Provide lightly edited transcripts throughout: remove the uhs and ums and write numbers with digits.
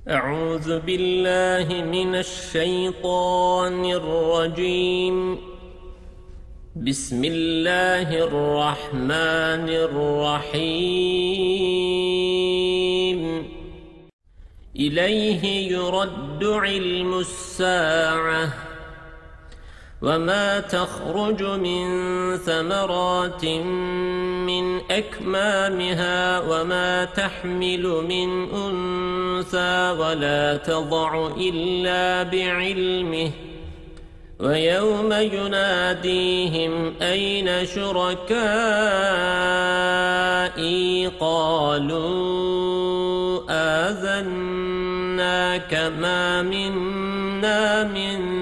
أعوذ بالله من الشيطان الرجيم. بسم الله الرحمن الرحيم. إليه يرد علم الساعة وما تخرج من ثمرات من أكمامها وما تحمل من أنثى ولا تضع إلا بعلمه ويوم يناديهم أين شركائي قالوا آذناك ما منا من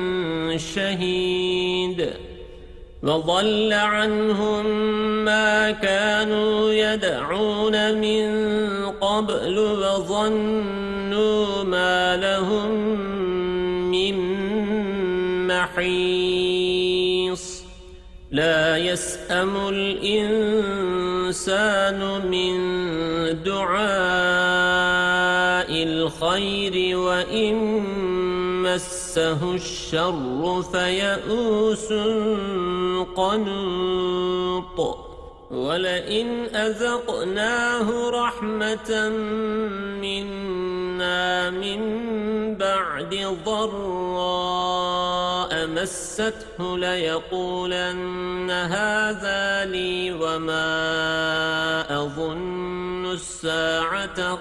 شهيد وضل عنهم ما كانوا يدعون من قبل وظنوا ما لهم من محيص لا يسأم الإنسان من دعاء الخير وإن مسه الشر فيئوس قنوط ولئن أذقناه رحمة منا من بعد ضراء مسته ليقولن هذا لي وما أظن الساعة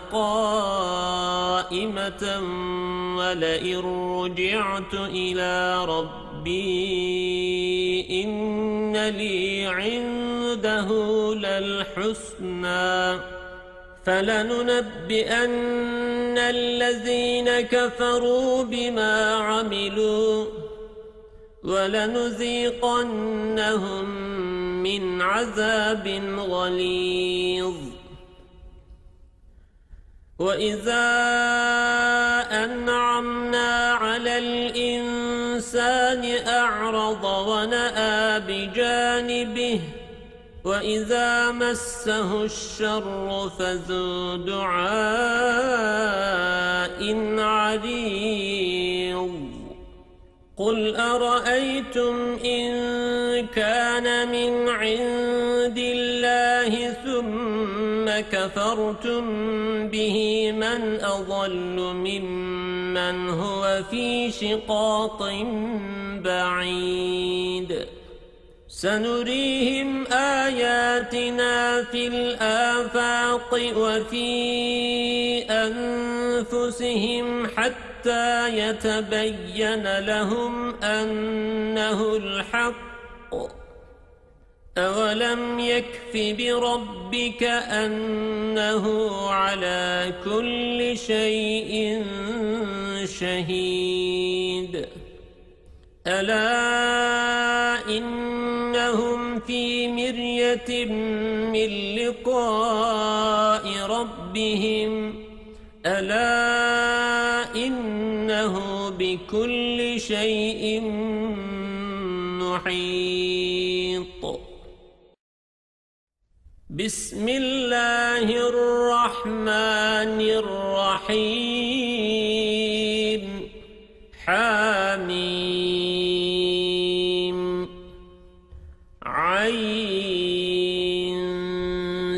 قائمة ولئن رجعت إلى ربي إن لي عنده للحسنى فلننبئن الذين كفروا بما عملوا ولنذيقنهم من عذاب غليظ وإذا أنعمنا على الإنسان أعرض ونأى بجانبه وإذا مسه الشر فذو دعاء عريض قل أرأيتم إن كان من عند الله ثم كفرتم به من أضل ممن هو في شقاق بعيد سنريهم آياتنا في الآفاق وفي أنفسهم حتى يتبين لهم أنه الحق أولم يكف بربك أنه على كل شيء شهيد ألا إنهم في مرية من لقاء ربهم ألا إنه بكل شيء محيط بسم الله الرحمن الرحيم حميم عين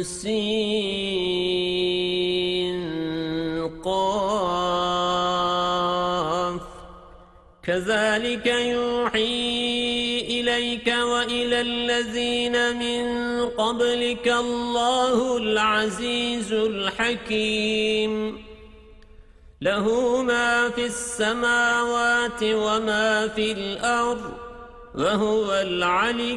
سين قاف كذلك يوحي إليك وإلى الذين من قبلك الله العزيز الحكيم له ما في السماوات وما في الأرض وهو العلي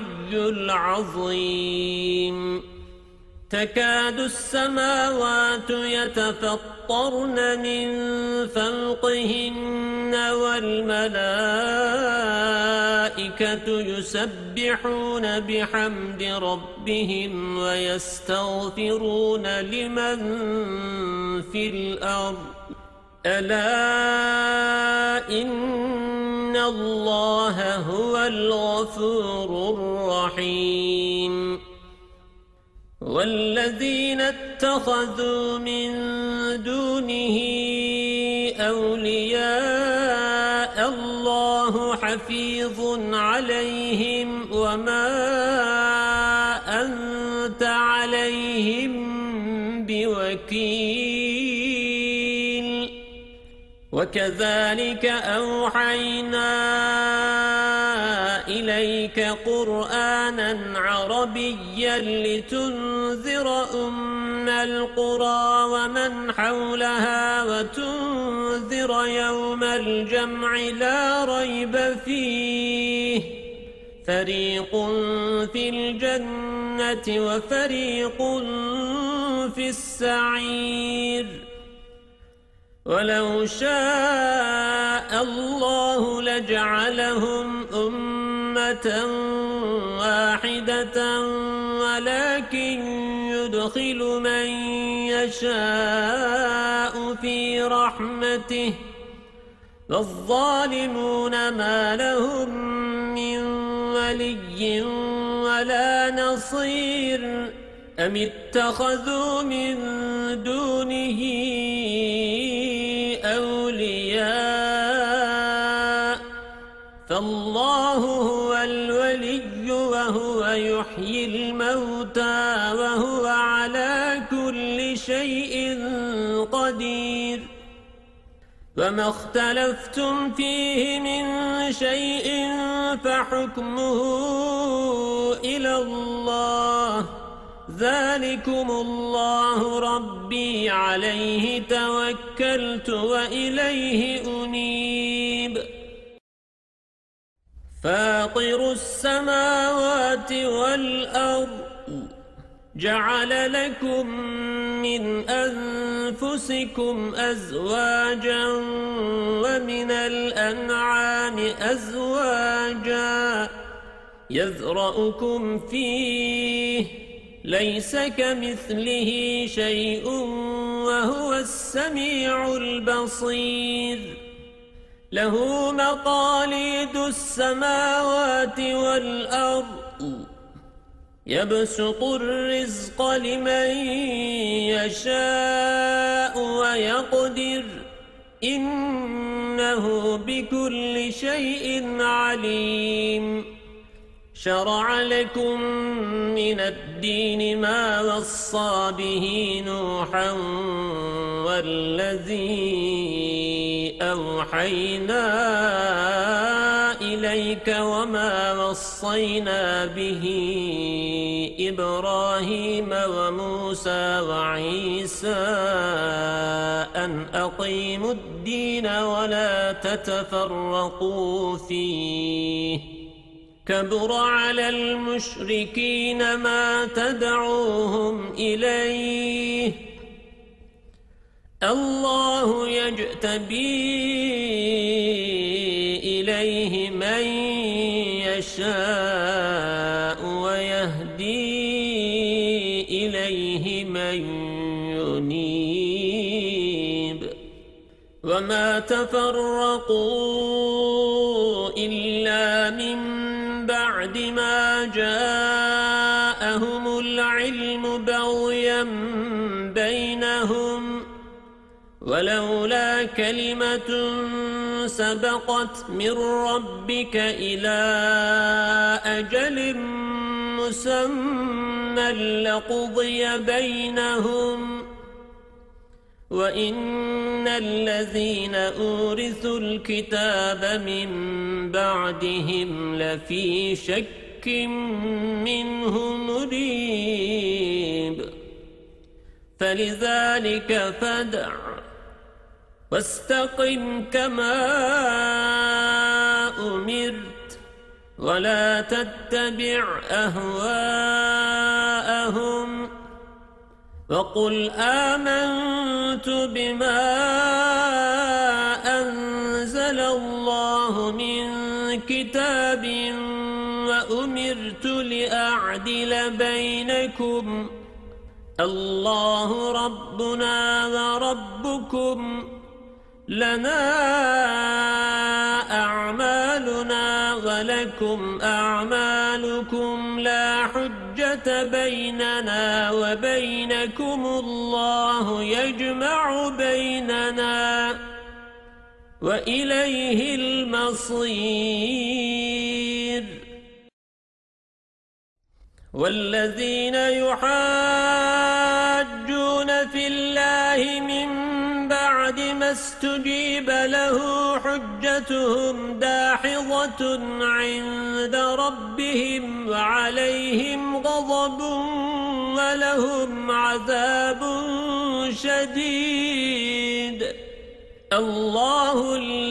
العظيم تكاد السماوات يتفطرن من فوقهن والملائكة يسبحون بحمد ربهم ويستغفرون لمن في الأرض ألا إن الله هو الغفور الرحيم والذين اتخذوا من دونه أولياء الله حفيظ عليهم وما أنت عليهم بوكيل وكذلك أوحينا إليك قرآنا عربيا لتنذر أم القرى ومن حولها وتنذر يوم الجمع لا ريب فيه فريق في الجنة وفريق في السعير ولو شاء الله لجعلهم أمة واحدة ولكن يدخل من يشاء في رحمته والظالمون ما لهم من ولي ولا نصير أم اتخذوا من دونه أولياء فالله هو الولي وهو يحيي الموتى وهو على كل شيء قدير وما اختلفتم فيه من شيء فحكمه إلى الله ذلكم الله ربي عليه توكلت وإليه أنيب فاطر السماوات والأرض جعل لكم من أنفسكم أزواجا ومن الأنعام أزواجا يذرأكم فيه ليس كمثله شيء وهو السميع البصير له مقاليد السماوات والأرض يبسط الرزق لمن يشاء ويقدر إنه بكل شيء عليم شرع لكم من الدين ما وصى به نوحا والذي أوحينا إليك وما وصينا به إبراهيم وموسى وعيسى أن أقيموا الدين ولا تتفرقوا فيه كبر على المشركين ما تدعوهم إليه الله يجتبي إليه من يشاء ويهدي إليه من ينيب وما تفرقوا إلا من بعد ما جاءهم العلم بغيا بينهم ولولا كلمة سبقت من ربك إلى أجل مسمى لقضي بينهم وإن الذين أورثوا الكتاب من بعدهم لفي شك منه مريب فلذلك فادع واستقم كما أمرت ولا تتبع أهواءهم وقل آمنت بما أنزل الله من كتاب وأمرت لأعدل بينكم الله ربنا وربكم لنا أعمالنا ولكم أعمالكم لا حجة بيننا وبينكم الله يجمع بيننا وإليه المصير. والذين يحاجون في الله من بعد ما استجيب له حجتهم داحضة عند ربهم وعليهم غضب ولهم عذاب شديد. الله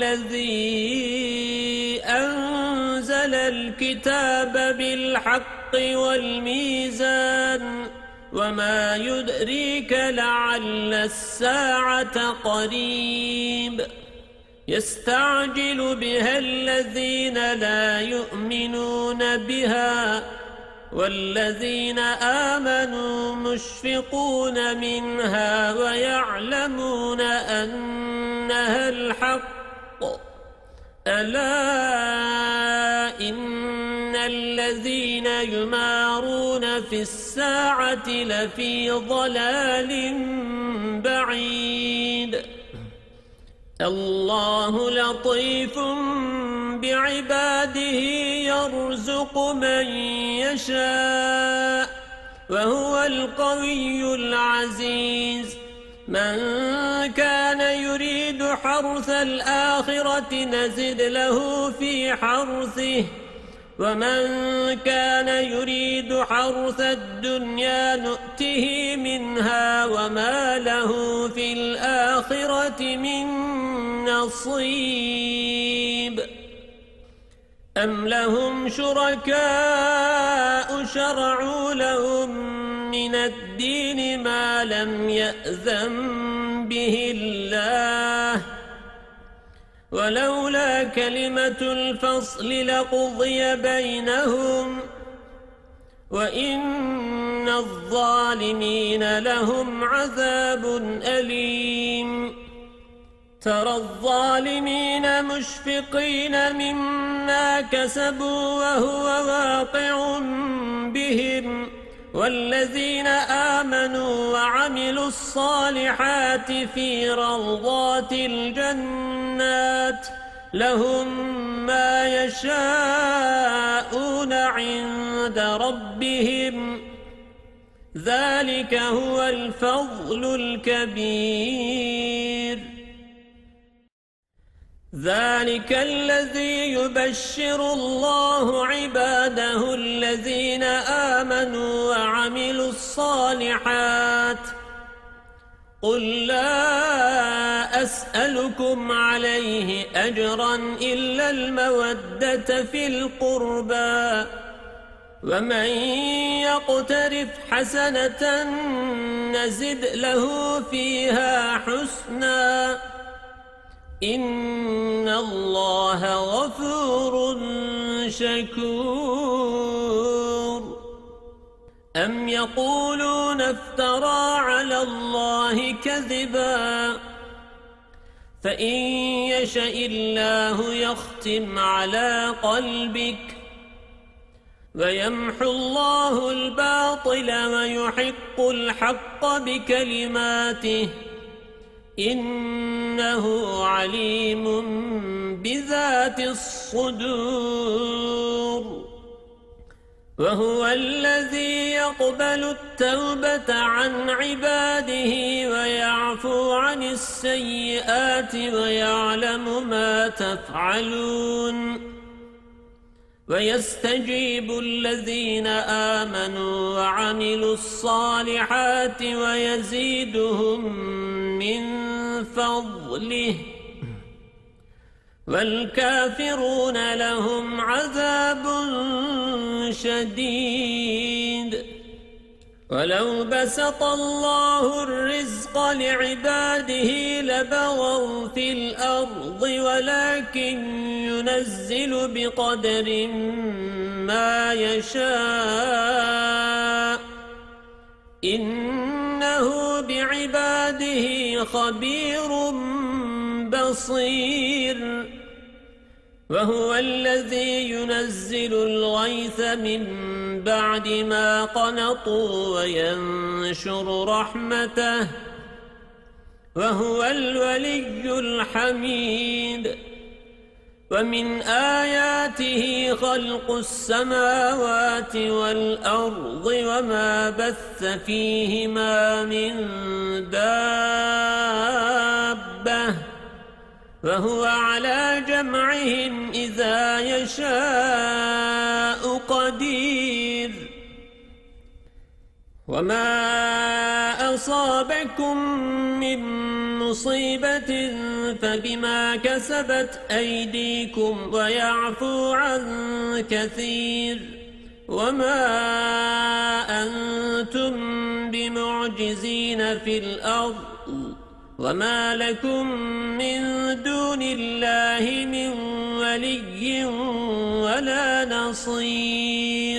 الذي أنزل الكتاب بالحق والميزان وما يدريك لعل الساعة قريب. يستعجل بها الذين لا يؤمنون بها والذين آمنوا مشفقون منها ويعلمون أنها الحق. ألا إن الذين يمارون في الساعة لفي ضلال بعيد. الله لطيف بعباده يرزق من يشاء وهو القوي العزيز. من كان يريد حرث الآخرة نزد له في حرثه ومن كان يريد حرث الدنيا نؤته منها وما له في الآخرة من نصيب. أم لهم شركاء شرعوا لهم من الدين ما لم يأذن به الله ولولا كلمة الفصل لقضي بينهم وإن الظالمين لهم عذاب أليم. ترى الظالمين مشفقين مما كسبوا وهو واقع بهم والذين آمنوا وعملوا الصالحات في روضات الجنات لهم ما يشاءون عند ربهم ذلك هو الفضل الكبير. ذلك الذي يبشر الله عباده الذين آمنوا وعملوا الصالحات. قل لا أسألكم عليه أجرا إلا المودة في القربى ومن يقترف حسنة نزد له فيها حسنا إن الله غفور شكور. أم يقولون افترى على الله كذبا فإن يشاء الله يختم على قلبك ويمحو الله الباطل ويحق الحق بكلماته إنه عليم بذات الصدور. وهو الذي يقبل التوبة عن عباده ويعفو عن السيئات ويعلم ما تفعلون. ويستجيب الذين آمنوا وعملوا الصالحات ويزيدهم من فضله والكافرون لهم عذاب شديد. ولو بسط الله الرزق لعباده لبغوا في الأرض ولكن ينزل بقدر ما يشاء إنه بعباده خبير بصير. وهو الذي ينزل الغيث من بعد ما قنطوا وينشر رحمته وهو الولي الحميد ومن آياته خلق السماوات والأرض وما بث فيهما من دابة وهو على جمعهم إذا يشاء قدير وما أصابكم من مصيبة فبما كسبت أيديكم ويعفو عن كثير وما أنتم بمعجزين في الأرض وما لكم من دون الله من ولي ولا نصير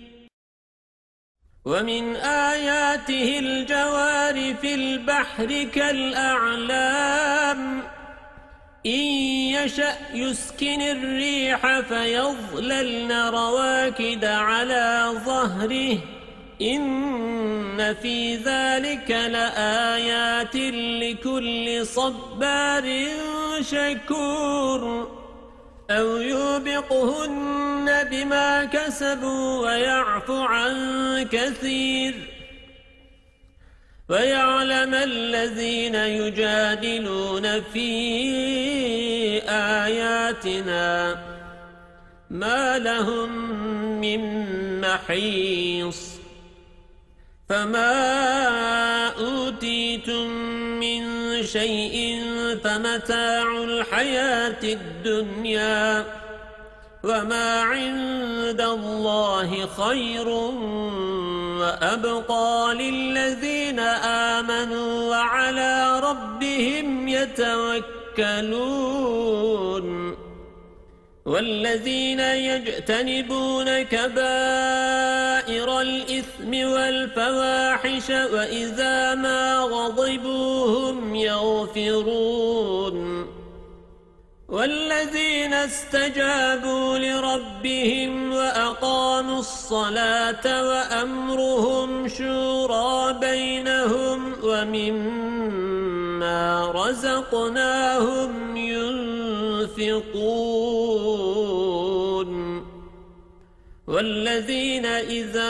ومن آياته الجوار في البحر كالأعلام إن يشأ يسكن الريح فيظللن رواكد على ظهره إن في ذلك لآيات لكل صبار شكور أو يوبقهن بما كسبوا ويعفو عن كثير ويعلم الذين يجادلون في آياتنا ما لهم من محيص فما أوتيتم من شيء فمتاع الحياة الدنيا وما عند الله خير وأبقى للذين آمنوا وعلى ربهم يتوكلون والذين يجتنبون كبائر الإثم والفواحش وإذا ما غضبوا هم يغفرون والذين استجابوا لربهم وأقاموا الصلاة وأمرهم شورى بينهم ومما رزقناهم ينفقون والذين إذا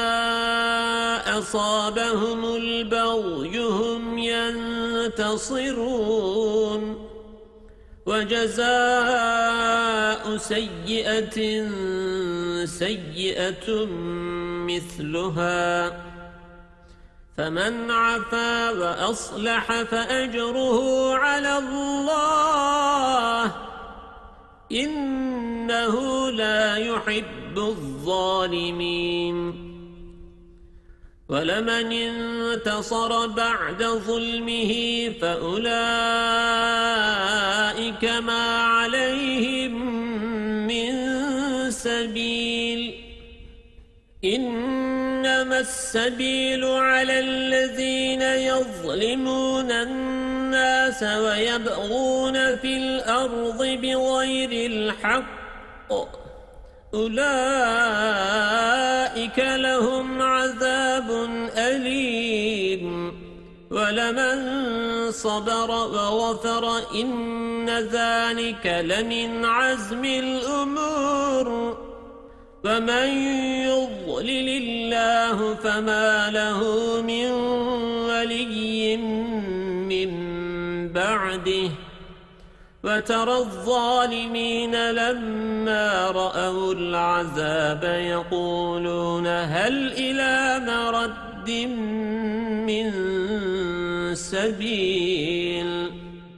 أصابهم البغي هم ينتصرون وجزاء سيئة سيئة مثلها فمن عفا وأصلح فأجره على الله إنه لا يحب الظالمين ولمن انتصر بعد ظلمه فأولئك ما عليهم من سبيل إنما السبيل على الذين يظلمون الناس ويبغون في الأرض بغير الحق أولئك لهم عذاب أليم ولمن صبر وغفر إن ذلك لمن عزم الأمور ومن يضلل الله فما له من ولي من بعده وترى الظالمين لما رأوا العذاب يقولون هل إلى مرد من سبيل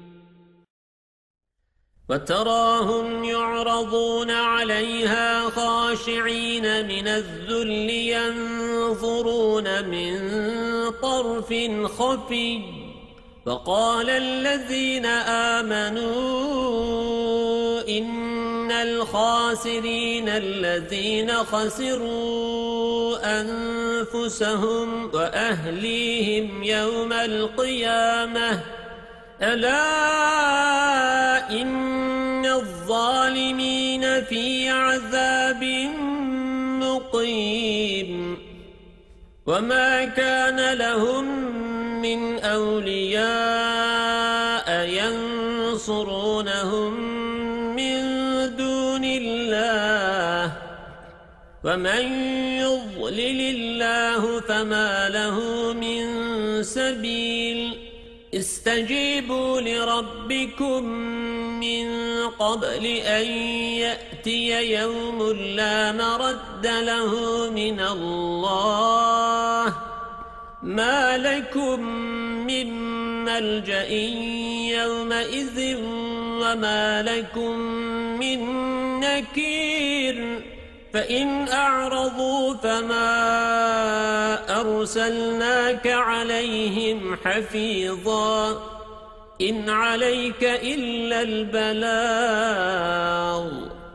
وتراهم يعرضون عليها خاشعين من الذل ينظرون من طرف خفي وقال الذين آمنوا إن الخاسرين الذين خسروا أنفسهم وأهليهم يوم القيامة ألا إن الظالمين في عذاب مقيم وما كان لهم من أولياء لا ينصرونهم من دون الله ومن يضلل الله فما له من سبيل استجيبوا لربكم من قبل أن يأتي يوم لا مرد له من الله ما لكم من ملجأ يومئذ وما لكم من نكير فإن أعرضوا فما أرسلناك عليهم حفيظا إن عليك إلا البلاغ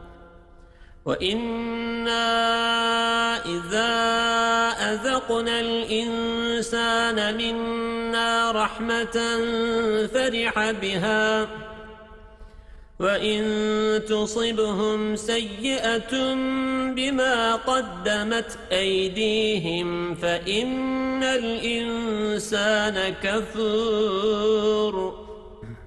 وإنا إذا أذقنا الإنسان منا رحمة فرح بها وإن تصبهم سيئة بما قدمت أيديهم فإن الإنسان كفور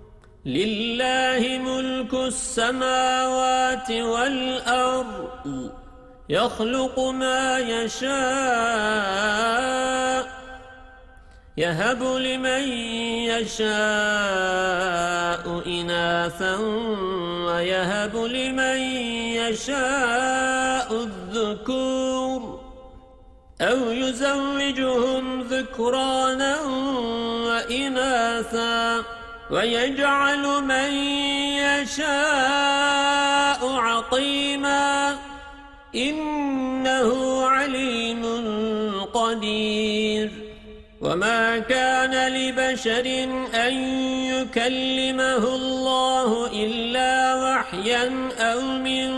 لله ملك السماوات والأرض يخلق ما يشاء يهب لمن يشاء إناثا ويهب لمن يشاء الذكور أو يزوجهم ذكرانا وإناثا ويجعل من يشاء عقيما إنه عليم قدير وما كان لبشر أن يكلمه الله إلا وحيا أو من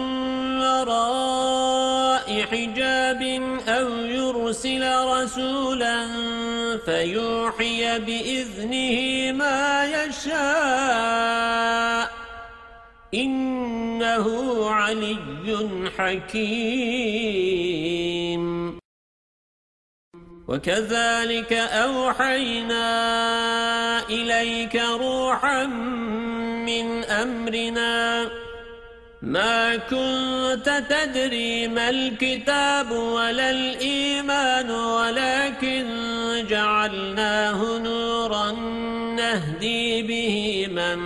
وراء حجاب أو يرسل رسولا فيوحي بإذنه ما يشاء إنه علي حكيم وكذلك أوحينا إليك روحا من أمرنا ما كنت تدري ما الكتاب ولا الإيمان ولكن جعلناه نورا نهدي به من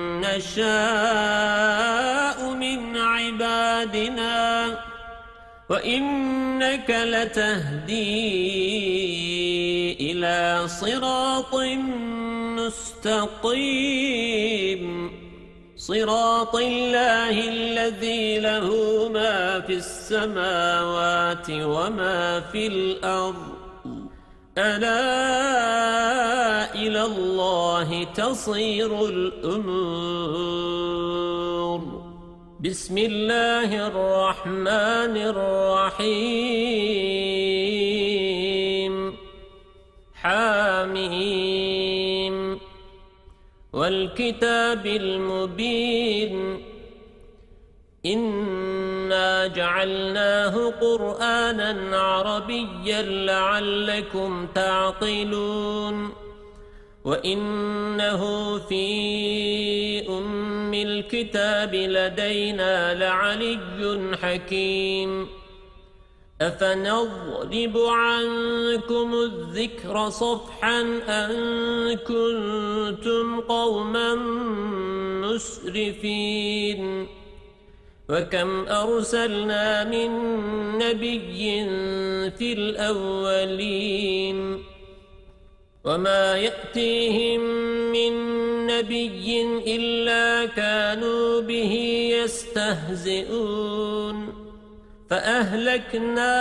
نشاء من عبادنا وإنك لتهدي إلى صراط مستقيم صراط الله الذي له ما في السماوات وما في الأرض ألا إلى الله تصير الأمور بسم الله الرحمن الرحيم حاميم والكتاب المبين إنا جعلناه قرآنا عربيا لعلكم تعقلون وإنه في أم الكتاب لدينا لعلي حكيم أفنضرب عنكم الذكر صفحا أن كنتم قوما مسرفين وكم أرسلنا من نبي في الأولين وما يأتيهم من نبي إلا كانوا به يستهزئون فأهلكنا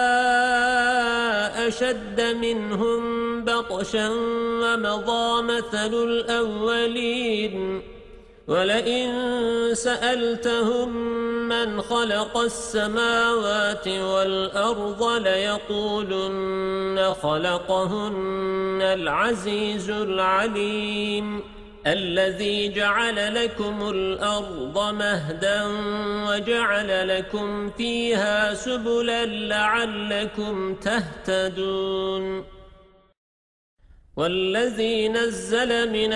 أشد منهم بطشا ومضى مثل الأولين ولئن سألتهم من خلق السماوات والأرض ليقولن خلقهن العزيز العليم الذي جعل لكم الأرض مهدا وجعل لكم فيها سبلا لعلكم تهتدون والذي نزل من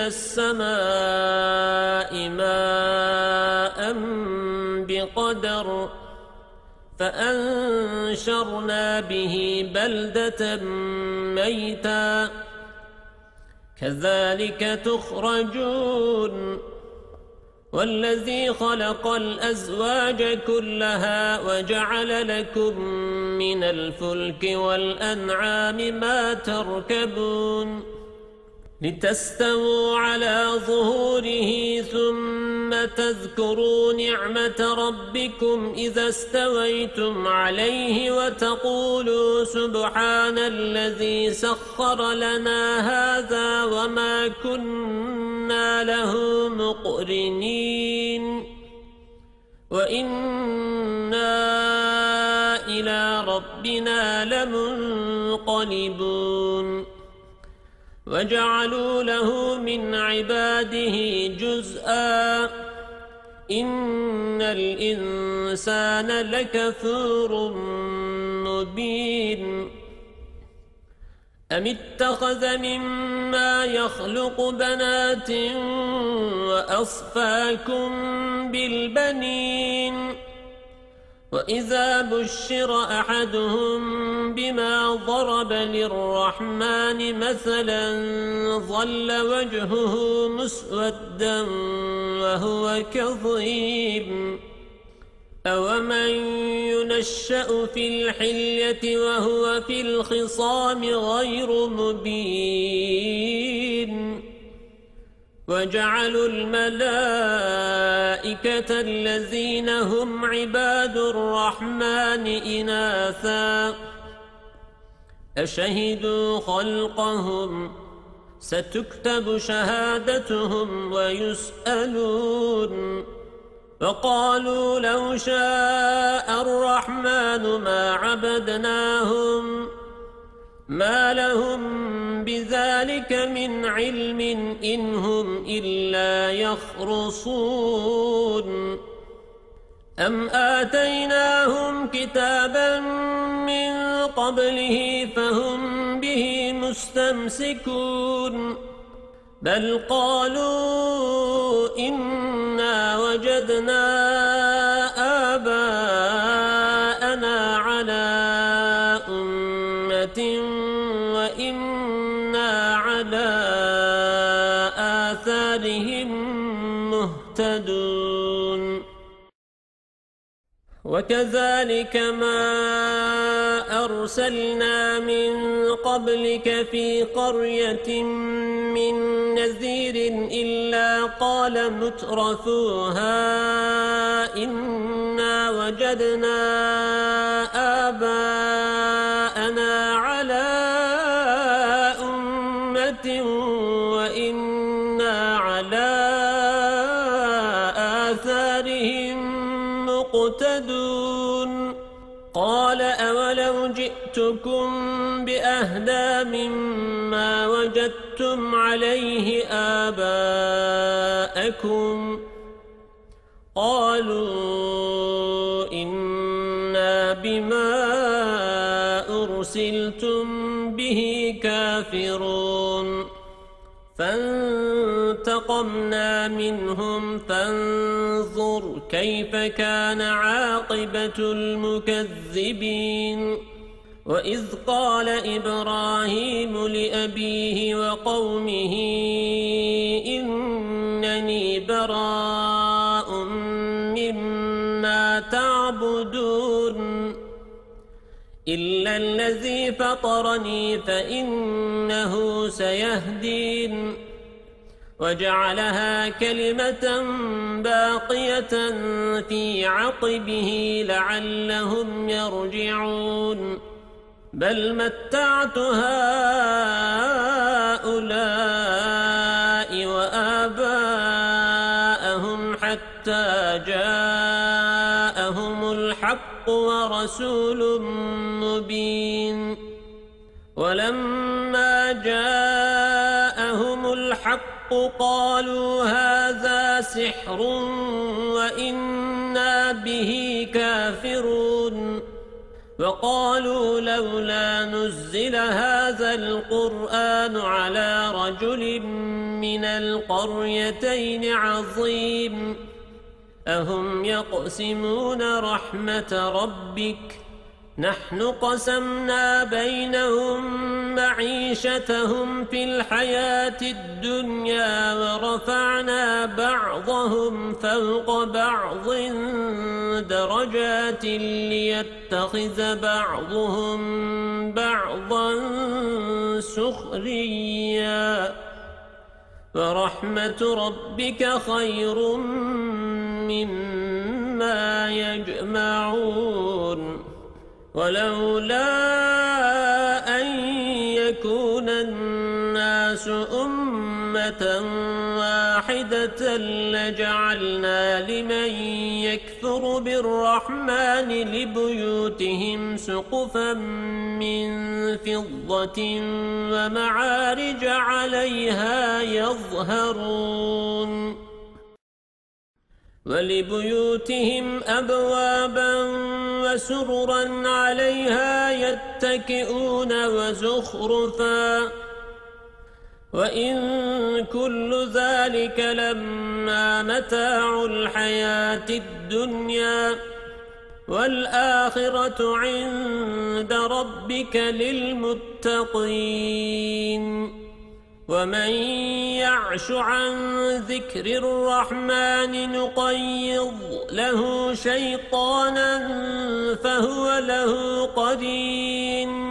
السماء ماء بقدر فأنشرنا به بلدة ميتا كذلك تخرجون والذي خلق الأزواج كلها وجعل لكم من الفلك والأنعام ما تركبون لتستووا على ظهوره ثم تذكروا نعمة ربكم إذا استويتم عليه وتقولوا سبحان الذي سخر لنا هذا وما كنا له مقرنين وإنا إلى ربنا لمنقلبون وجعلوا له من عباده جزءا إن الإنسان لكفور مبين أم اتخذ مما يخلق بنات وأصفاكم بالبنين وإذا بشر أحدهم بما ضرب للرحمن مثلا ظل وجهه مسودا وهو كظيم أومن ينشأ في الحلية وهو في الخصام غير مبين وجعلوا الملائكة الذين هم عباد الرحمن إناثا أشهدوا خلقهم ستكتب شهادتهم ويسألون وقالوا لو شاء الرحمن ما عبدناهم ما لهم بذلك من علم إن هم إلا يخرصون أم آتيناهم كتابا من قبله فهم به مستمسكون بل قالوا إنا وجدنا آباءنا على أمة وإنا على آثارهم مهتدون وكذلك ما أرسلنا من قبلك في قرية من نذير إلا قال مترفوها إنا وجدنا آباءنا على أمة وإنا على آثارهم مقتدون قال أولو جئتكم بأهدى مما وجدتم عليه آباءكم قالوا إنا بما أرسلتم به كافرون فانتقمنا منهم فانظر كيف كان عاقبة المكذبين وإذ قال إبراهيم لأبيه وقومه إنني براء مما تعبدون إلا الذي فطرني فإنه سيهدين وجعلها كلمة باقية في عقبه لعلهم يرجعون بل متعت هؤلاء وآباءهم حتى جاءهم الحق ورسول مبين ولما جاءهم الحق قالوا هذا سحر وإنا به كافرون وقالوا لولا نزل هذا القرآن على رجل من القريتين عظيم أهم يقسمون رحمة ربك نحن قسمنا بينهم معيشتهم في الحياة الدنيا ورفعنا بعضهم فوق بعض درجات ليتخذ بعضهم بعضا سخريا ورحمة ربك خير مما يجمعون ولولا أن يكون الناس أمة واحدة لجعلنا لمن يكفر بالرحمن لبيوتهم سقفا من فضة ومعارج عليها يظهرون ولبيوتهم أبوابا وسررا عليها يتكئون وزخرفا وإن كل ذلك لما متاع الحياة الدنيا والآخرة عند ربك للمتقين ومن يعش عن ذكر الرحمن نقيض له شيطانا فهو له قرين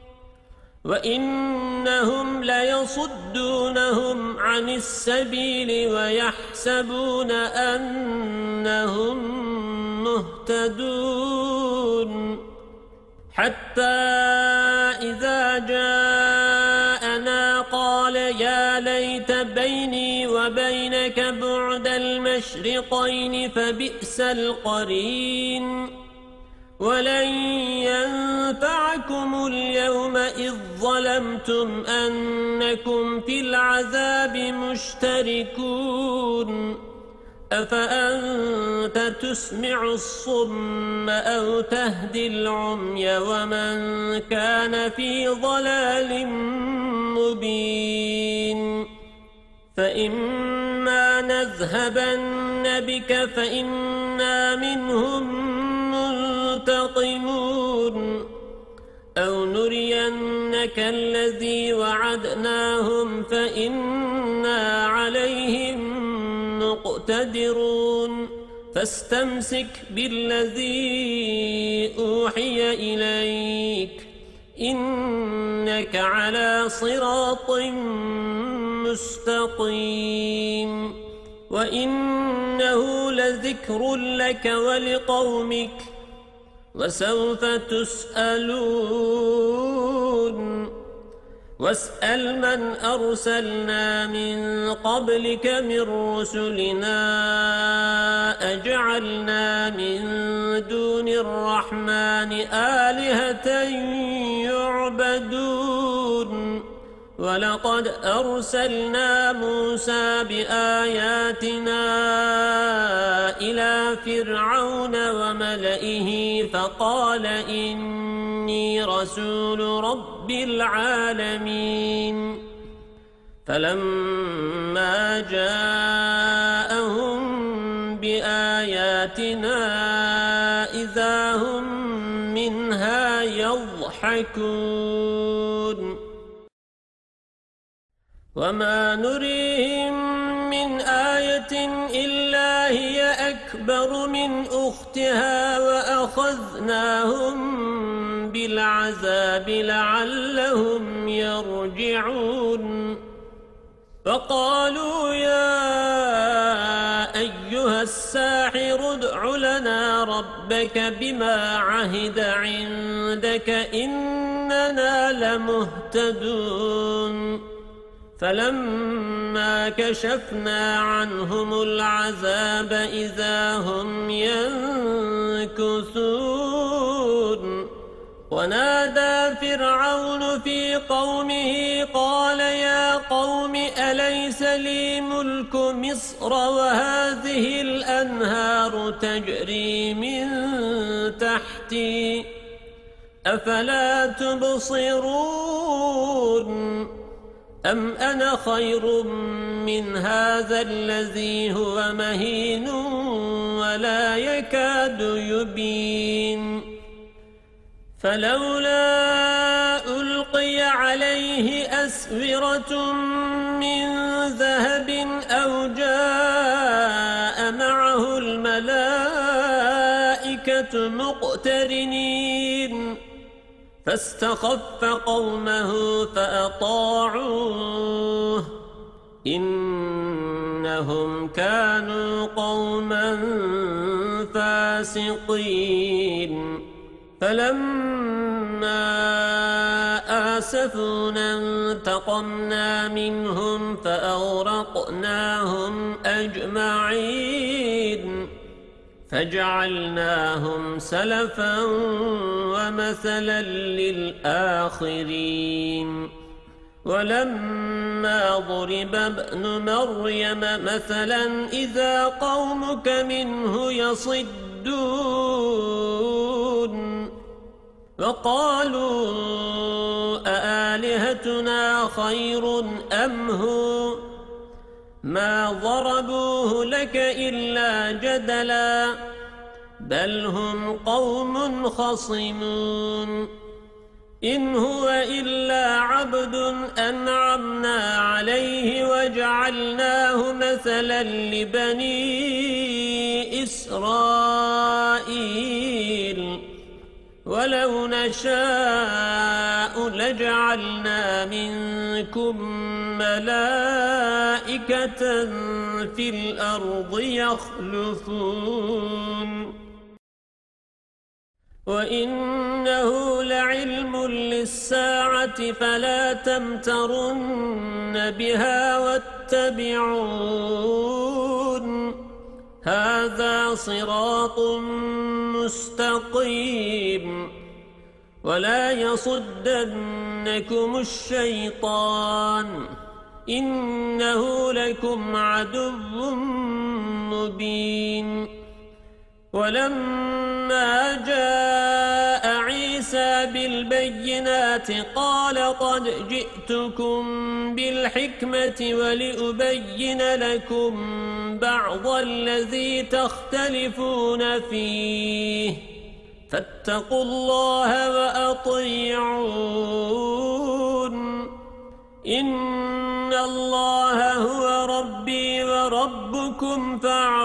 وإنهم ليصدونهم عن السبيل ويحسبون أنهم مهتدون حتى إذا جاءنا قال يا ليت بيني وبينك بعد المشرقين فبئس القرين ولن ينفعكم اليوم إذ ظلمتم أنكم في العذاب مشتركون أفأنت تسمع الصم أو تهدي العمي ومن كان في ضلال مبين فإما نذهبن بك فإنا منهم منتقمون أو نرينك الذي وعدناهم فإنا عليهم مقتدرون فاستمسك بالذي أوحي إليك إنك على صراط مستقيم وإنه لذكر لك ولقومك وسوف تسألون واسأل من أرسلنا من قبلك من رسلنا أجعلنا من دون الرحمن آلهة يعبدون ولقد أرسلنا موسى بآياتنا إلى فرعون وملئه فقال إني رسول رب العالمين فلما جاءهم بآياتنا إذا هم منها يضحكون وما نريهم من آية إلا هي أكبر من أختها وأخذناهم بالعذاب لعلهم يرجعون فقالوا يا أيها الساحر ادع لنا ربك بما عهد عندك إننا لمهتدون فلما كشفنا عنهم العذاب إذا هم ينكثون ونادى فرعون في قومه قال يا قوم أليس لي ملك مصر وهذه الأنهار تجري من تحتي أفلا تبصرون أم أنا خير من هذا الذي هو مهين ولا يكاد يبين فلولا ألقي عليه أسورة من ذهب أو جاء معه الملائكة مقترنين فاستخف قومه فأطاعوه إنهم كانوا قوما فاسقين فلما آسفونا انتقمنا منهم فأغرقناهم أجمعين فجعلناهم سلفا ومثلا للآخرين ولما ضرب ابن مريم مثلا إذا قومك منه يصدون وقالوا أآلهتنا خير أم هو ما ضربوه لك إلا جدلا بل هم قوم خصمون إن هو إلا عبد أنعمنا عليه وجعلناه مثلا لبني إسرائيل ولو نشاء لجعلنا منكم ملائكة في الأرض يخلفون وإنه لعلم للساعة فلا تمترن بها واتبعون هذا صراط مستقيم ولا يصدنكم الشيطان إنه لكم عدو مبين ولما جاء عيسى بالبينات قال قد جئتكم بالحكمة ولأبين لكم بعض الذي تختلفون فيه فاتقوا الله وأطيعون إن الله هو ربي وربكم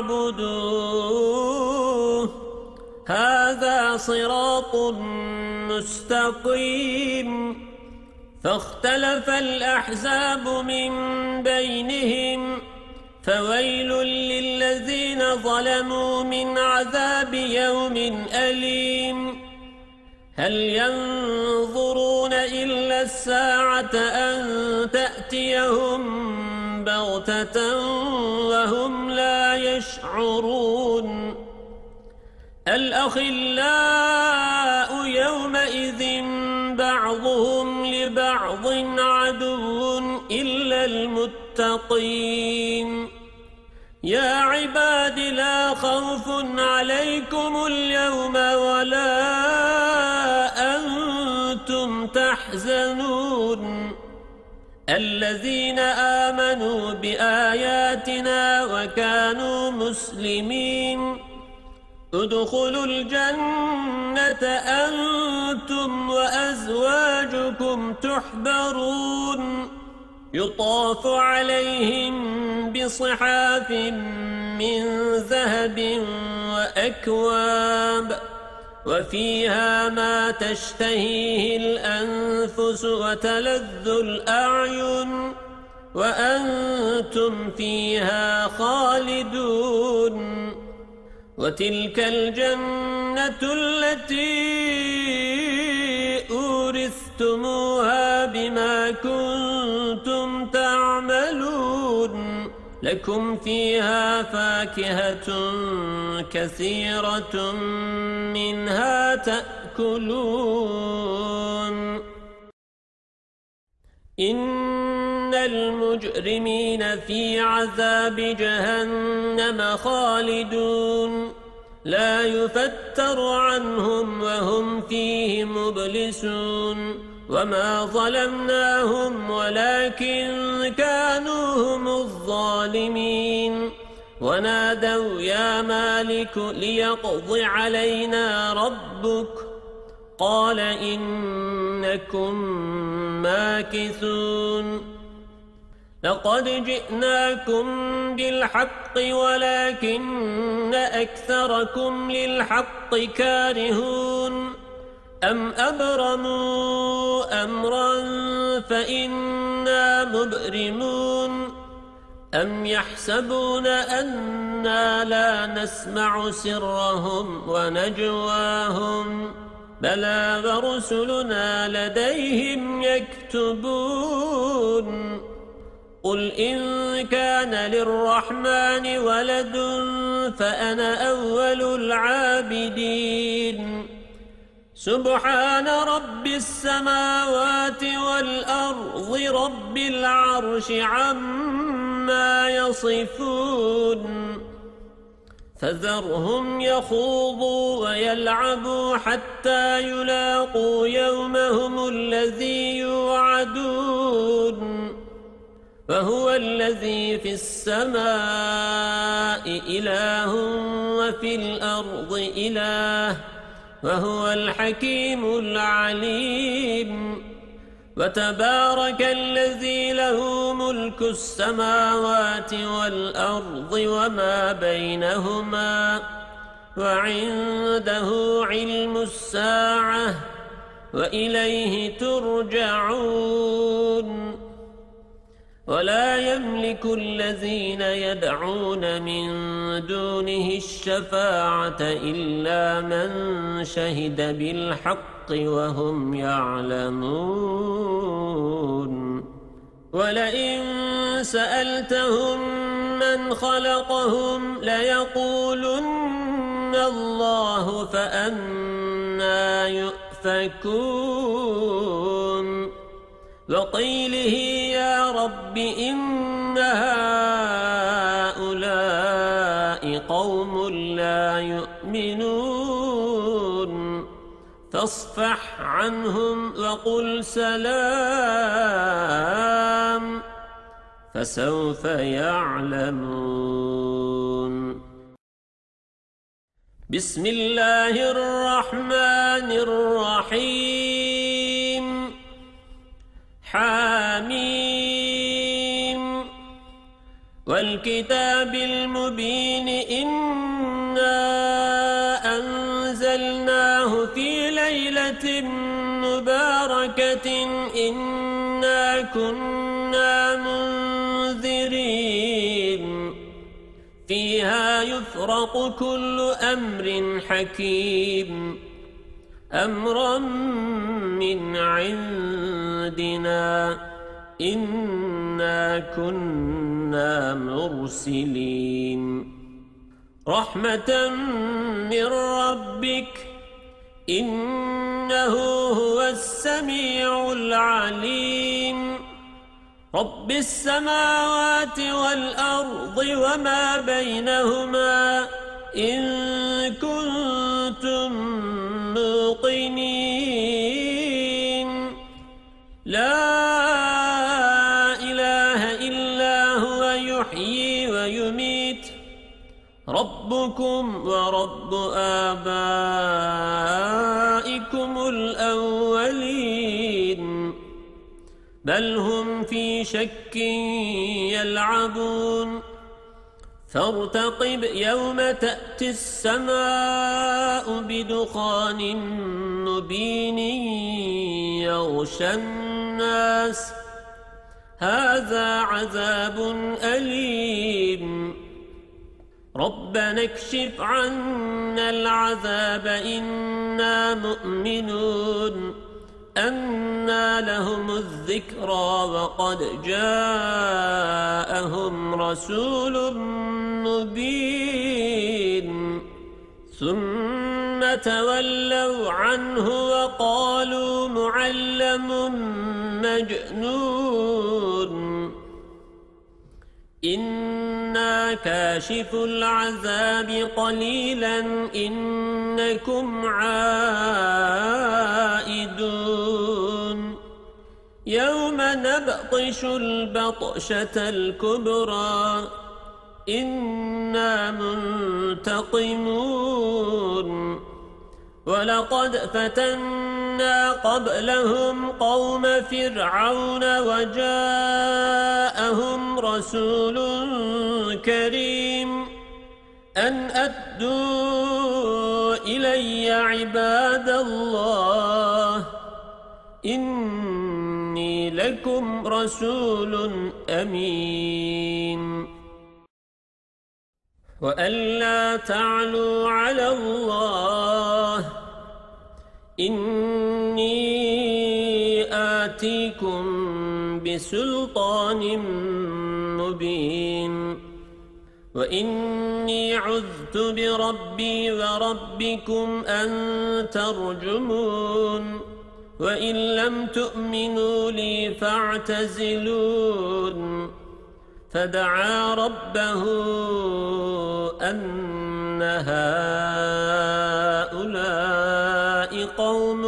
فاعبدوه هذا صراط مستقيم فاختلف الأحزاب من بينهم فويل للذين ظلموا من عذاب يوم أليم هل ينظرون إلا الساعة أن تأتيهم بغتة وهم لا يشعرون الأخلاء يومئذ بعضهم لبعض عدو إلا المتقين يا عباد لا خوف عليكم اليوم ولا أنتم تحزنون الذين آمنوا بآياتنا وكانوا مسلمين ادخلوا الجنة أنتم وأزواجكم تحبرون يطاف عليهم بصحاف من ذهب وأكواب وفيها ما تشتهيه الأنفس وتلذ الأعين وأنتم فيها خالدون وتلك الجنة التي أورثتموها بما كنتم تعملون لكم فيها فاكهة كثيرة منها تأكلون إن المجرمين في عذاب جهنم خالدون لا يفتر عنهم وهم فيه مبلسون وما ظلمناهم ولكن كانوا هم الظالمين ونادوا يا مالك ليقض علينا ربك قال إنكم ماكثون لقد جئناكم بالحق ولكن أكثركم للحق كارهون أم أبرموا أمرا فإنا مبرمون أم يحسبون أنا لا نسمع سرهم ونجواهم بلى ورسلنا لديهم يكتبون قل إن كان للرحمن ولد فأنا أول العابدين سبحان رب السماوات والأرض رب العرش عما يصفون فذرهم يخوضوا ويلعبوا حتى يلاقوا يومهم الذي يوعدون فهو الذي في السماء إله وفي الأرض إله وهو الحكيم العليم وتبارك الذي له ملك السماوات والأرض وما بينهما وعنده علم الساعة وإليه ترجعون ولا يملك الذين يدعون من دونه الشفاعة إلا من شهد بالحق وهم يعلمون ولئن سألتهم من خلقهم ليقولن الله فأنى يؤفكون وقيله يا رب إن هؤلاء قوم لا يؤمنون فاصفح عنهم وقل سلام فسوف يعلمون بسم الله الرحمن الرحيم حاميم والكتاب المبين إنا أنزلناه في ليلة مباركة إنا كنا منذرين فيها يفرق كل أمر حكيم أمرا من عندنا إنا كنا مرسلين رحمة من ربك إنه هو السميع العليم رب السماوات والأرض وما بينهما إن كنتم موقنين لا إله إلا هو يحيي ويميت ربكم ورب آبائكم الأولين بل هم في شك يلعبون فارتقب يوم تأتي السماء بدخان مبين يغشى الناس هذا عذاب أليم ربنا اكشف عنا العذاب إنا مؤمنون أنى لهم الذكرى وقد جاءهم رسول مبين ثم تولوا عنه وقالوا معلم مجنون إنا كاشف العذاب قليلا إنكم عائدون يوم نبطش البطشة الكبرى إنا منتقمون ولقد فتنا قبلهم قوم فرعون وجاءهم رسول كريم أن أدوا إلي عباد الله إني لكم رسول أمين وألا تعلوا على الله إني آتيكم بسلطان مبين وإني عذت بربي وربكم أن ترجمون وإن لم تؤمنوا لي فاعتزلون فدعا ربه أن هؤلاء قوم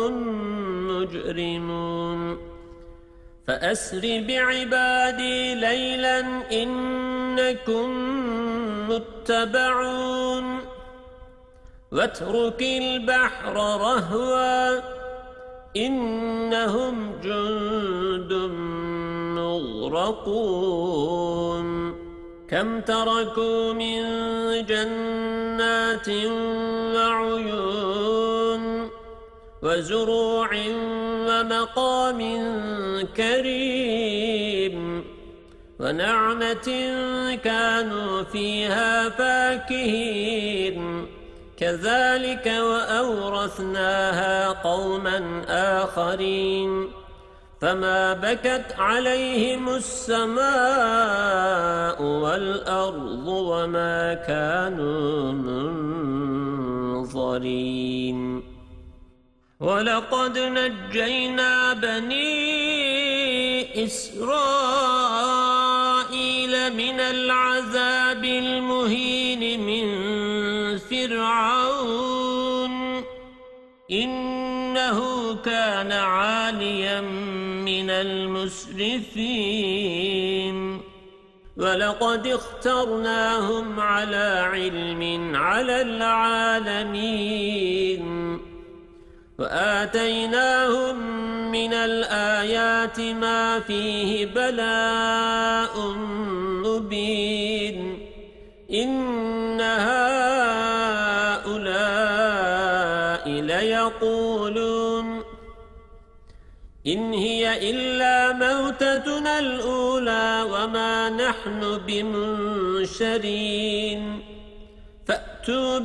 مجرمون فأسر بعبادي ليلا إنكم متبعون واترك البحر رهوا إنهم جند مغرقون كم تركوا من جنات وعيون وزروع ومقام كريم ونعمة كانوا فيها فاكهين كذلك وأورثناها قوما آخرين فما بكت عليهم السماء والأرض وما كانوا منظرين ولقد نجينا بني إسرائيل من العذاب المهين من فرعون إنه كان عاليا من المسرفين ولقد اخترناهم على علم على العالمين وآتيناهم من الآيات ما فيه بلاء مبين إن هؤلاء ليقولون إن هي إلا موتتنا الأولى وما نحن بمنشرين فأتوا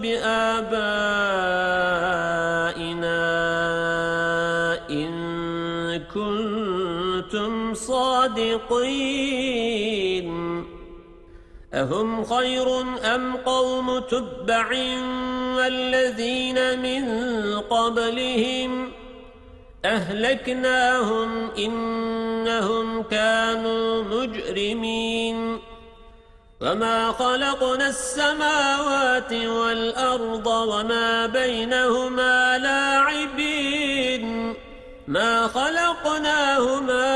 بآبائنا إن كنتم صادقين أهم خير أم قوم تبع والذين من قبلهم أهلكناهم إنهم كانوا مجرمين وما خلقنا السماوات والأرض وما بينهما لاعبين ما خلقناهما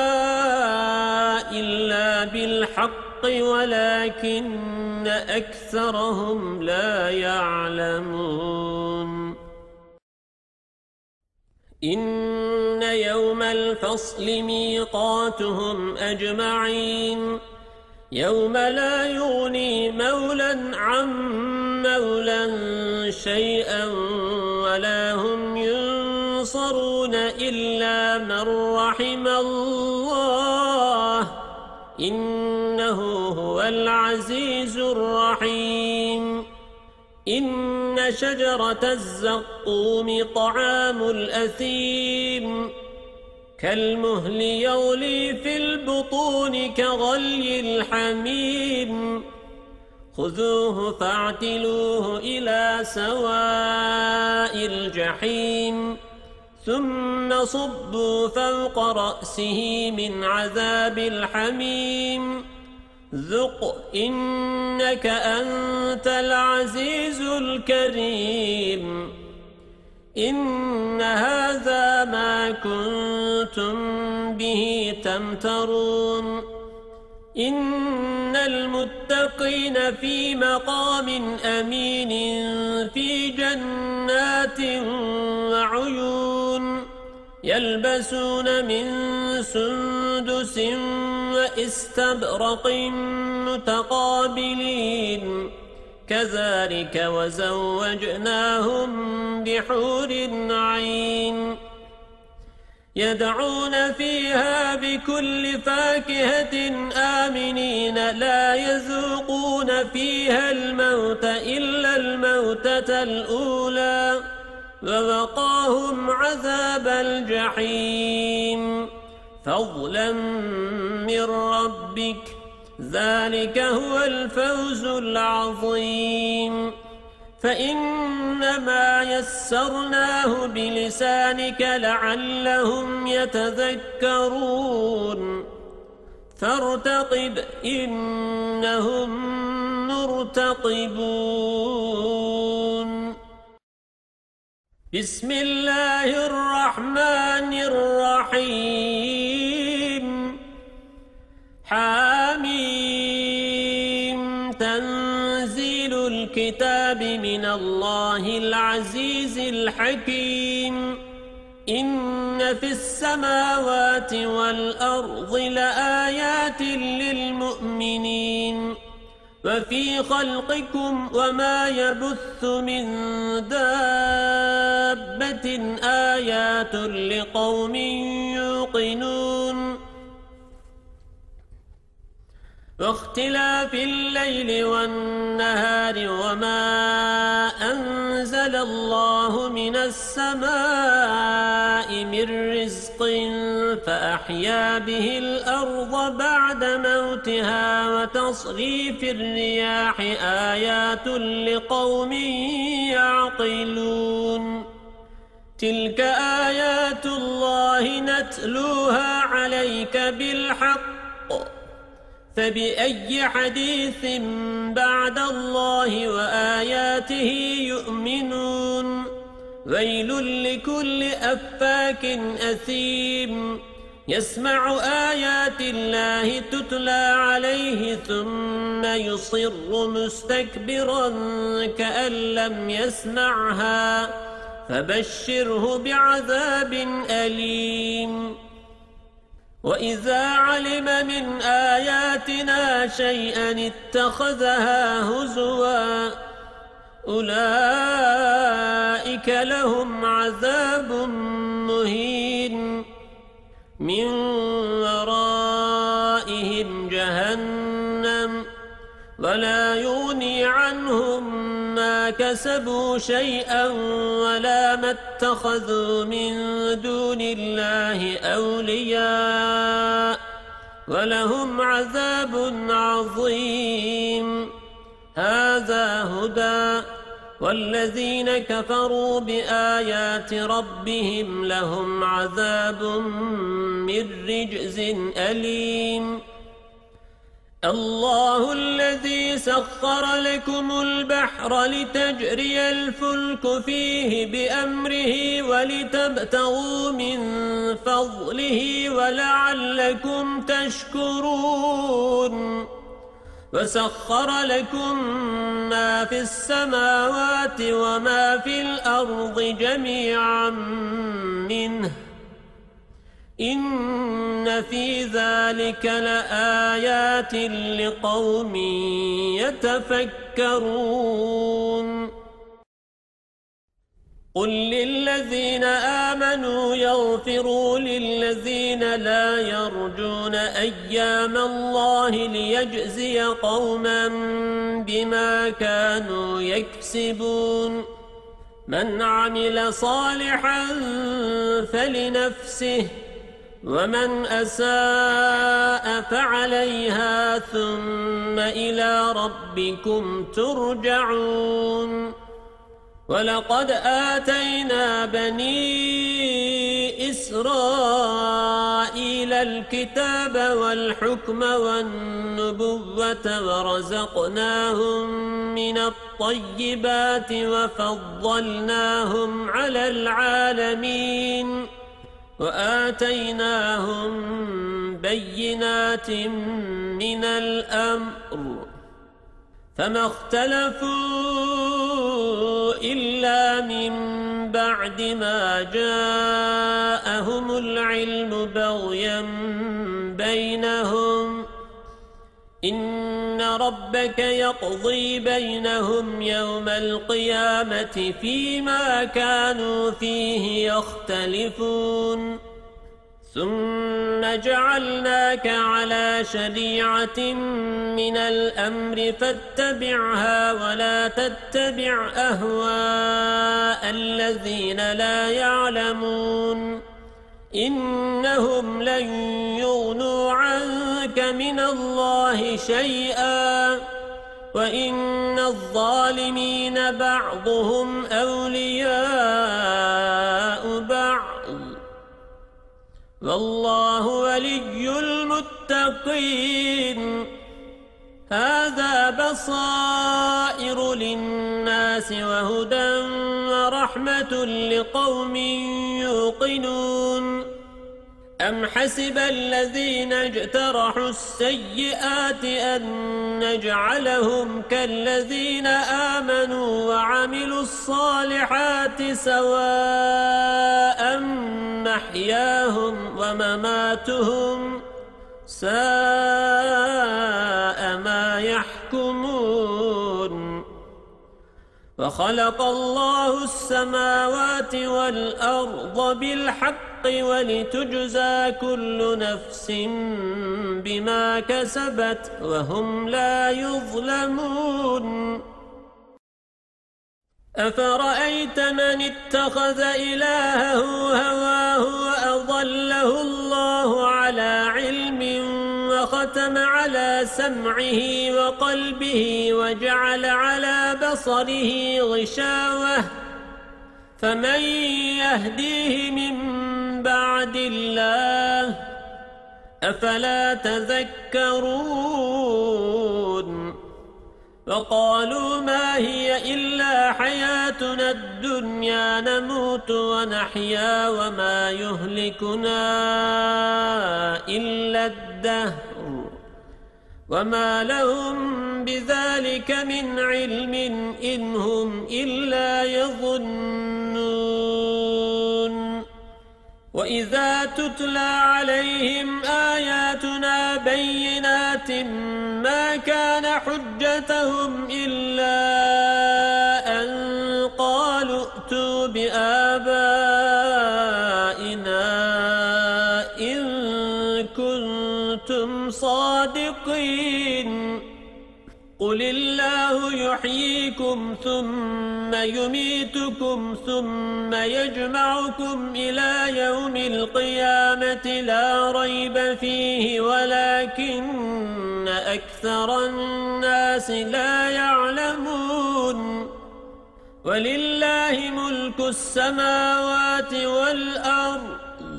إلا بالحق ولكن أكثرهم لا يعلمون إن يوم الفصل ميقاتهم أجمعين يوم لا يغني مولا عن مولا شيئا ولا هم ينصرون إلا من رحم الله إنه هو العزيز الرحيم إن شجرة الزقوم طعام الأثيم كالمهل يغلي في البطون كغلي الحميم خذوه فاعتلوه إلى سواء الجحيم ثم صبوا فوق رأسه من عذاب الحميم ذُقْ إِنَّكَ أَنْتَ الْعَزِيزُ الْكَرِيمُ إِنَّ هَذَا مَا كُنْتُمْ بِهِ تَمْتَرُونَ إِنَّ الْمُتَّقِينَ فِي مَقَامٍ أَمِينٍ فِي جَنَّاتٍ وَعُيُونٍ يَلْبَسُونَ مِنْ سُنْدُسٍ وَإِسْتَبْرَقٍ مُتَقَابِلِينَ كَذَلِكَ وَزَوَّجْنَاهُمْ بِحُورٍ عِينٍ يَدْعُونَ فِيهَا بِكُلِّ فَاكِهَةٍ آمِنِينَ لَا يَذُوقُونَ فِيهَا الْمَوْتَ إِلَّا الْمَوْتَةَ الْأُولَى وَوَقَاهُمْ عَذَابَ الْجَحِيمِ فَضْلًا مِّن رَّبِّكَ ذَلِكَ هُوَ الْفَوْزُ الْعَظِيمُ فَإِنَّمَا يَسَّرْنَاهُ بِلِسَانِكَ لَعَلَّهُمْ يَتَذَكَّرُونَ فَارْتَقِبْ إِنَّهُمْ مُرْتَقِبُونَ بسم الله الرحمن الرحيم حميم تنزيل الكتاب من الله العزيز الحكيم إن في السماوات والأرض لآيات للمؤمنين وفي خلقكم وما يبث من دابة آيات لقوم يوقنون واختلاف الليل والنهار وما أنزل الله من السماء من رزق فأحيا به الأرض بعد موتها وتصريف الرياح آيات لقوم يعقلون تلك آيات الله نتلوها عليك بالحق فبأي حديث بعد الله وآياته يؤمنون ويل لكل أفاك أثيم يسمع آيات الله تتلى عليه ثم يصر مستكبرا كأن لم يسمعها فبشره بعذاب أليم وَإِذَا عَلِمَ مِنْ آيَاتِنَا شَيْئًا اتَّخَذَهَا هُزُوًا أُولَئِكَ لَهُمْ عَذَابٌ مُهِينٌ مِنْ وَرَائِهِمْ جَهَنَّمُ وَلَا يُغْنِي عَنْهُمْ ما كسبوا شيئا ولا ما اتخذوا من دون الله أولياء ولهم عذاب عظيم هذا هدى والذين كفروا بآيات ربهم لهم عذاب من رجز أليم الله الذي سخر لكم البحر لتجري الفلك فيه بأمره ولتبتغوا من فضله ولعلكم تشكرون وسخر لكم ما في السماوات وما في الأرض جميعا منه إن في ذلك لآيات لقوم يتفكرون قل للذين آمنوا يغفروا للذين لا يرجون أيام الله ليجزي قوما بما كانوا يكسبون من عمل صالحا فلنفسه ومن أساء فعليها ثم إلى ربكم ترجعون ولقد آتينا بني إسرائيل الكتاب والحكم والنبوة ورزقناهم من الطيبات وفضلناهم على العالمين وآتيناهم بينات من الأمر فما اختلفوا إلا من بعد ما جاءهم العلم بغيا بينهم إن ربك يقضي بينهم يوم القيامة فيما كانوا فيه يختلفون ثم جعلناك على شريعة من الأمر فاتبعها ولا تتبع أهواء الذين لا يعلمون إنهم لن يغنوا عنك من الله شيئا وإن الظالمين بعضهم أولياء بعض والله ولي المتقين هذا بصائر للناس وهدى ورحمة لقوم يوقنون أم حسب الذين اجترحوا السيئات أن نجعلهم كالذين آمنوا وعملوا الصالحات سواء محياهم ومماتهم ساء ما يحكمون وخلق الله السماوات والأرض بالحق ولتجزى كل نفس بما كسبت وهم لا يظلمون أفرأيت من اتخذ إلهه هواه وأضله الله على علم وختم على سمعه وقلبه وجعل على بصره غشاوة فمن يهديه من بعد الله أفلا تذكرون وقالوا ما هي إلا حياتنا الدنيا نموت ونحيا وما يهلكنا إلا الدهر وما لهم بذلك من علم إن هم إلا يظنون وإذا تتلى عليهم آياتنا بينات ما كان حجتهم إلا أن قالوا ائتوا بآبائنا إن كنتم صادقين قل الله يحييكم ثم يميتكم ثم يجمعكم إلى يوم القيامة لا ريب فيه ولكن أكثر الناس لا يعلمون ولله ملك السماوات والأرض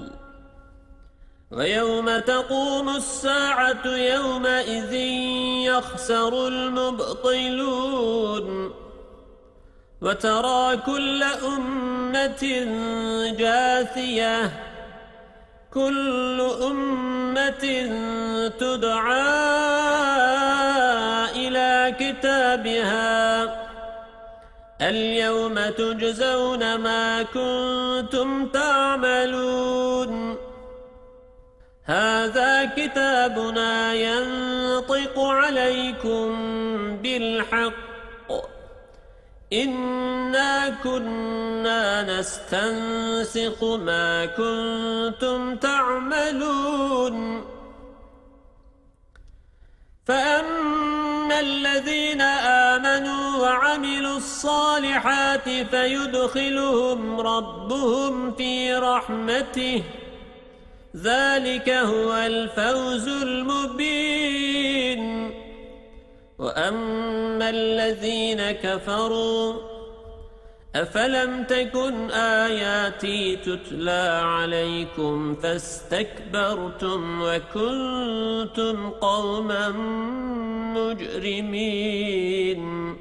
ويوم تقوم الساعة يومئذ يخسر المبطلون وترى كل أمة جاثية كل أمة تدعى إلى كتابها اليوم تجزون ما كنتم تعملون هذا كتابنا ينطق عليكم بالحق إنا كنا نستنسخ ما كنتم تعملون فأما الذين آمنوا وعملوا الصالحات فيدخلهم ربهم في رحمته ذلك هو الفوز المبين وأما الذين كفروا أفلم تكن آياتي تتلى عليكم فاستكبرتم وكنتم قوما مجرمين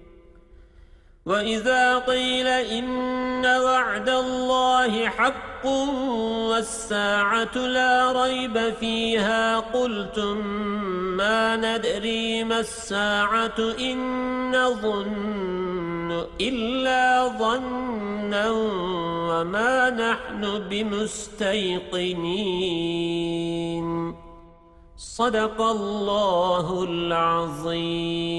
وإذا قيل إن وعد الله حق والساعة لا ريب فيها قلتم ما ندري ما الساعة إن نظن إلا ظنا وما نحن بمستيقنين صدق الله العظيم.